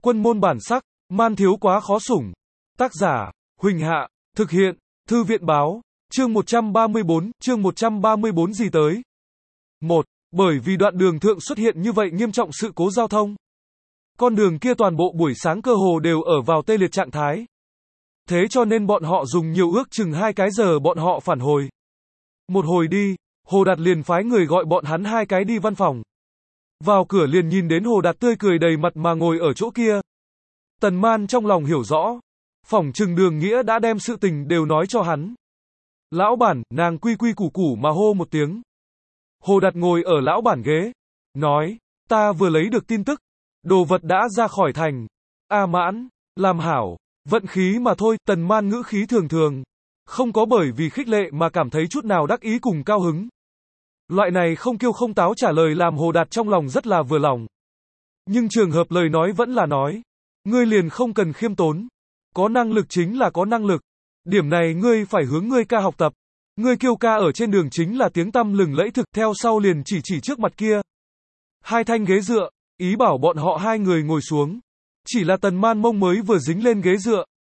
Quân môn bản sắc, man thiếu quá khó sủng. Tác giả, Huỳnh Hạ, thực hiện, Thư viện báo, chương 134 gì tới? 1. Bởi vì đoạn đường thượng xuất hiện như vậy nghiêm trọng sự cố giao thông. Con đường kia toàn bộ buổi sáng cơ hồ đều ở vào tê liệt trạng thái. Thế cho nên bọn họ dùng nhiều ước chừng 2 cái giờ bọn họ phản hồi. Một hồi đi, Hồ Đạt liền phái người gọi bọn hắn 2 cái đi văn phòng. Vào cửa liền nhìn đến Hồ Đạt tươi cười đầy mặt mà ngồi ở chỗ kia. Tần Man trong lòng hiểu rõ. Phỏng chừng Đường Nghĩa đã đem sự tình đều nói cho hắn. Lão bản, nàng quy quy củ củ mà hô một tiếng. Hồ Đạt ngồi ở lão bản ghế. Nói, ta vừa lấy được tin tức. Đồ vật đã ra khỏi thành. A Mãn, làm hảo. Vận khí mà thôi, Tần Man ngữ khí thường thường. Không có bởi vì khích lệ mà cảm thấy chút nào đắc ý cùng cao hứng. Loại này không kiêu không táo trả lời làm Hồ Đạt trong lòng rất là vừa lòng. Nhưng trường hợp lời nói vẫn là nói. Ngươi liền không cần khiêm tốn. Có năng lực chính là có năng lực. Điểm này ngươi phải hướng ngươi ca học tập. Ngươi kêu ca ở trên đường chính là tiếng tăm lừng lẫy thực, theo sau liền chỉ trước mặt kia. 2 thanh ghế dựa, ý bảo bọn họ 2 người ngồi xuống. Chỉ là Tần Man mông mới vừa dính lên ghế dựa.